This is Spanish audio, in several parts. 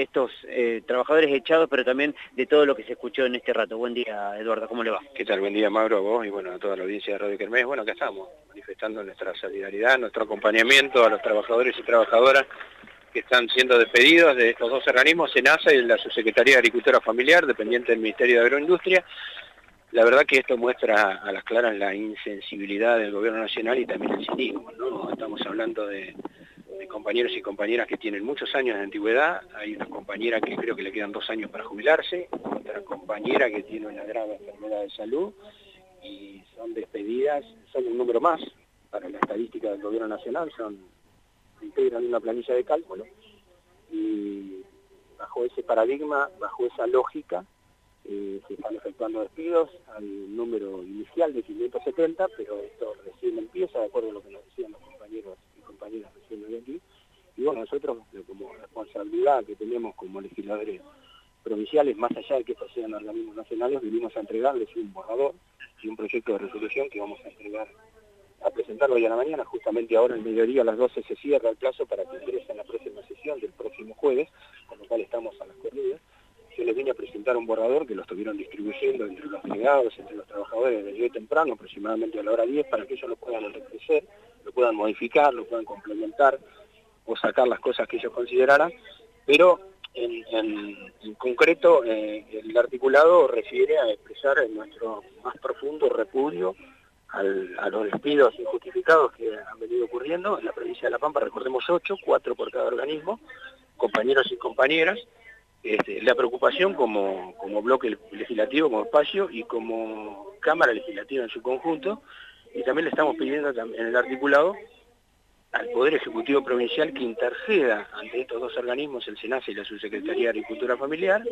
estos trabajadores echados, pero también de todo lo que se escuchó en este rato. Buen día, Eduardo, ¿cómo le va? ¿Qué tal? Buen día, Mauro, a vos y bueno, a toda la audiencia de Radio Kermés. Bueno, acá estamos, manifestando nuestra solidaridad, nuestro acompañamiento a los trabajadores y trabajadoras que están siendo despedidos de estos dos organismos, SENASA y la Subsecretaría de Agricultura Familiar, dependiente del Ministerio de Agroindustria. La verdad que esto muestra a las claras la insensibilidad del Gobierno Nacional y también el cinismo, ¿no? Estamos hablando de compañeros y compañeras que tienen muchos años de antigüedad. Hay una compañera que creo que le quedan 2 años para jubilarse, otra compañera que tiene una grave enfermedad de salud y son despedidas, son un número más para la estadística del Gobierno Nacional, se integran en una planilla de cálculo y bajo ese paradigma, bajo esa lógica, se están efectuando despidos al número inicial de 570, pero esto recién empieza, de acuerdo a lo que nos decían los compañeros y compañeras recién de aquí. Y bueno, nosotros, como responsabilidad que tenemos como legisladores provinciales, más allá de que estos sean organismos nacionales, vinimos a entregarles un borrador y un proyecto de resolución que vamos a presentarlo hoy a la mañana. Justamente ahora, al mediodía, a las 12, se cierra el plazo para que ingrese en la próxima sesión del próximo jueves, con lo cual estamos a las corridas. Yo les vine a presentar un borrador que lo estuvieron distribuyendo entre los delegados, entre los trabajadores desde hoy temprano, aproximadamente a la hora 10, para que ellos lo puedan enriquecer, lo puedan modificar, lo puedan complementar o sacar las cosas que ellos consideraran, pero en concreto el articulado refiere a expresar nuestro más profundo repudio a los despidos injustificados que han venido ocurriendo en la provincia de La Pampa. Recordemos 8, 4 por cada organismo, compañeros y compañeras. La preocupación como bloque legislativo, como espacio y como Cámara Legislativa en su conjunto, y también le estamos pidiendo en el articulado al Poder Ejecutivo Provincial que interceda ante estos dos organismos, el SENASA y la Subsecretaría de Agricultura Familiar,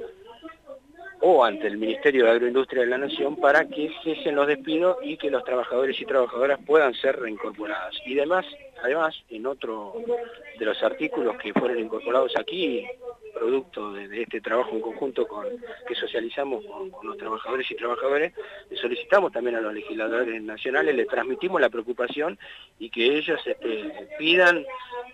o ante el Ministerio de Agroindustria de la Nación, para que cesen los despidos y que los trabajadores y trabajadoras puedan ser reincorporados. Y además, en otro de los artículos que fueron incorporados aquí, producto de este trabajo en conjunto que socializamos con los trabajadores y trabajadoras, le solicitamos también a los legisladores nacionales, le transmitimos la preocupación y que ellos pidan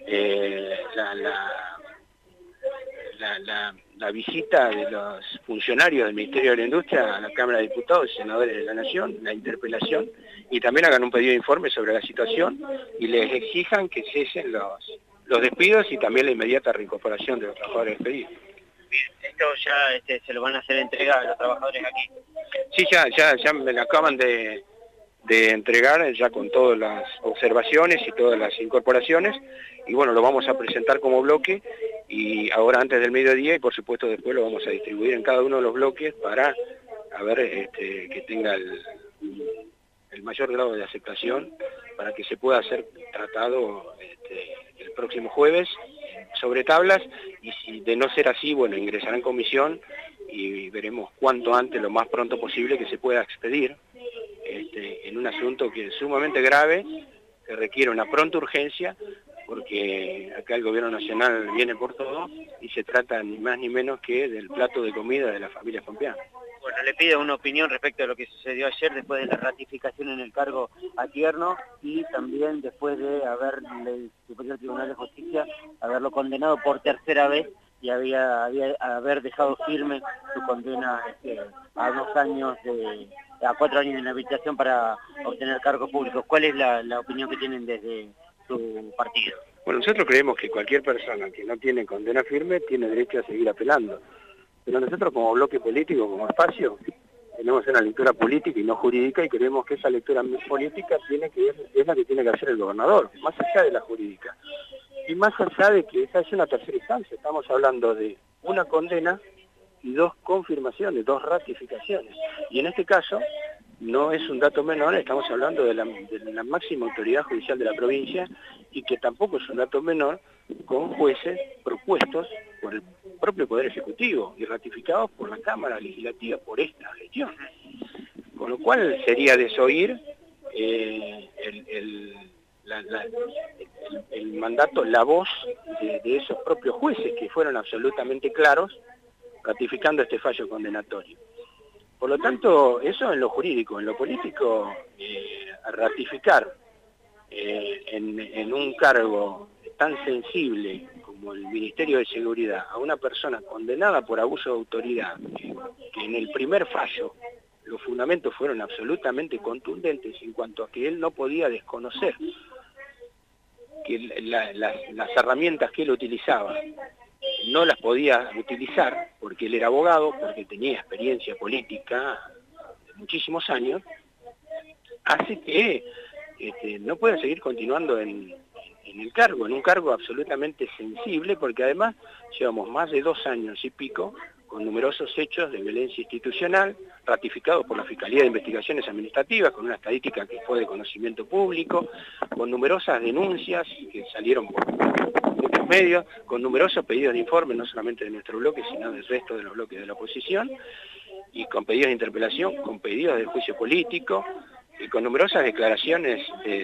la visita de los funcionarios del Ministerio de la Industria a la Cámara de Diputados y Senadores de la Nación, la interpelación, y también hagan un pedido de informe sobre la situación y les exijan que cesen los despidos y también la inmediata reincorporación de los trabajadores despedidos. Bien, esto ya se lo van a hacer entrega a los trabajadores aquí. Sí, ya me lo acaban de entregar, ya con todas las observaciones y todas las incorporaciones, y bueno, lo vamos a presentar como bloque, y ahora antes del mediodía, y por supuesto después lo vamos a distribuir en cada uno de los bloques para ver que tenga el mayor grado de aceptación, para que se pueda ser tratado el próximo jueves sobre tablas, y si de no ser así, bueno, ingresará en comisión y veremos cuanto antes, lo más pronto posible, que se pueda expedir en un asunto que es sumamente grave, que requiere una pronta urgencia, porque acá el Gobierno Nacional viene por todo y se trata ni más ni menos que del plato de comida de las familias pampeanas. Bueno, le pido una opinión respecto a lo que sucedió ayer después de la ratificación en el cargo a Tierno y también después de el Superior Tribunal de Justicia haberlo condenado por tercera vez y haber dejado firme su condena a 4 años de inhabilitación para obtener cargos públicos. ¿Cuál es la opinión que tienen desde su partido? Bueno, nosotros creemos que cualquier persona que no tiene condena firme tiene derecho a seguir apelando. Pero nosotros como bloque político, como espacio, tenemos una lectura política y no jurídica, y creemos que esa lectura política es la que tiene que hacer el gobernador, más allá de la jurídica. Y más allá de que esa es una tercera instancia, estamos hablando de una condena y 2 confirmaciones, 2 ratificaciones. Y en este caso, no es un dato menor, estamos hablando de la máxima autoridad judicial de la provincia, y que tampoco es un dato menor, con jueces propuestos por el propio Poder Ejecutivo y ratificados por la Cámara Legislativa por esta gestión. Con lo cual sería desoír el mandato, la voz de esos propios jueces que fueron absolutamente claros ratificando este fallo condenatorio. Por lo tanto, eso en lo jurídico. En lo político, ratificar en un cargo tan sensible como el Ministerio de Seguridad a una persona condenada por abuso de autoridad, que en el primer fallo los fundamentos fueron absolutamente contundentes en cuanto a que él no podía desconocer que las herramientas que él utilizaba no las podía utilizar porque él era abogado, porque tenía experiencia política de muchísimos años, hace que no pueda seguir continuando en el cargo, en un cargo absolutamente sensible, porque además llevamos más de 2 años y pico con numerosos hechos de violencia institucional, ratificados por la Fiscalía de Investigaciones Administrativas, con una estadística que fue de conocimiento público, con numerosas denuncias que salieron por muchos medios, con numerosos pedidos de informe, no solamente de nuestro bloque, sino del resto de los bloques de la oposición, y con pedidos de interpelación, con pedidos de juicio político, y con numerosas declaraciones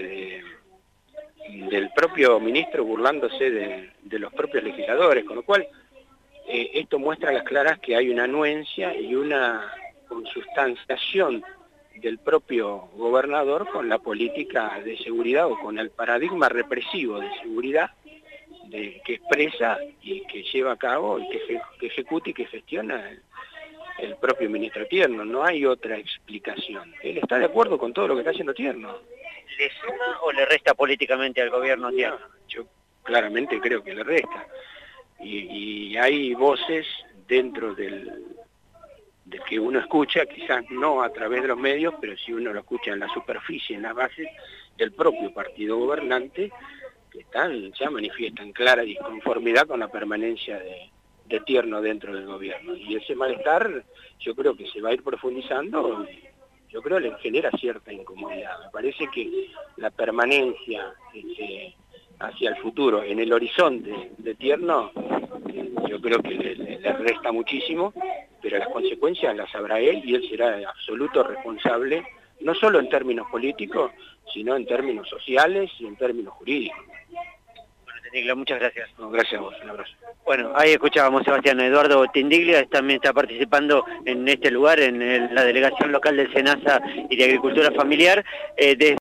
del propio ministro burlándose de los propios legisladores, con lo cual esto muestra a las claras que hay una anuencia y una consustanciación del propio gobernador con la política de seguridad o con el paradigma represivo de seguridad que expresa y que lleva a cabo y que ejecuta y que gestiona el propio ministro Tierno. No hay otra explicación. Él está de acuerdo con todo lo que está haciendo Tierno. ¿Le suma o le resta políticamente al gobierno Tierno? No, yo claramente creo que le resta. Y hay voces dentro del que uno escucha, quizás no a través de los medios, pero si uno lo escucha en la superficie, en las bases del propio partido gobernante, que ya manifiestan clara disconformidad con la permanencia de Tierno dentro del gobierno. Y ese malestar yo creo que se va a ir profundizando, yo creo que le genera cierta incomodidad. Me parece que la permanencia hacia el futuro, en el horizonte de Tierno, yo creo que le resta muchísimo, pero las consecuencias las sabrá él y él será absoluto responsable, no solo en términos políticos, sino en términos sociales y en términos jurídicos. Bueno, Tindiglia, muchas gracias. No, gracias a vos, un abrazo. Bueno, ahí escuchábamos Sebastián. Eduardo Tindiglia también está participando en este lugar, en la delegación local del SENASA y de Agricultura Familiar.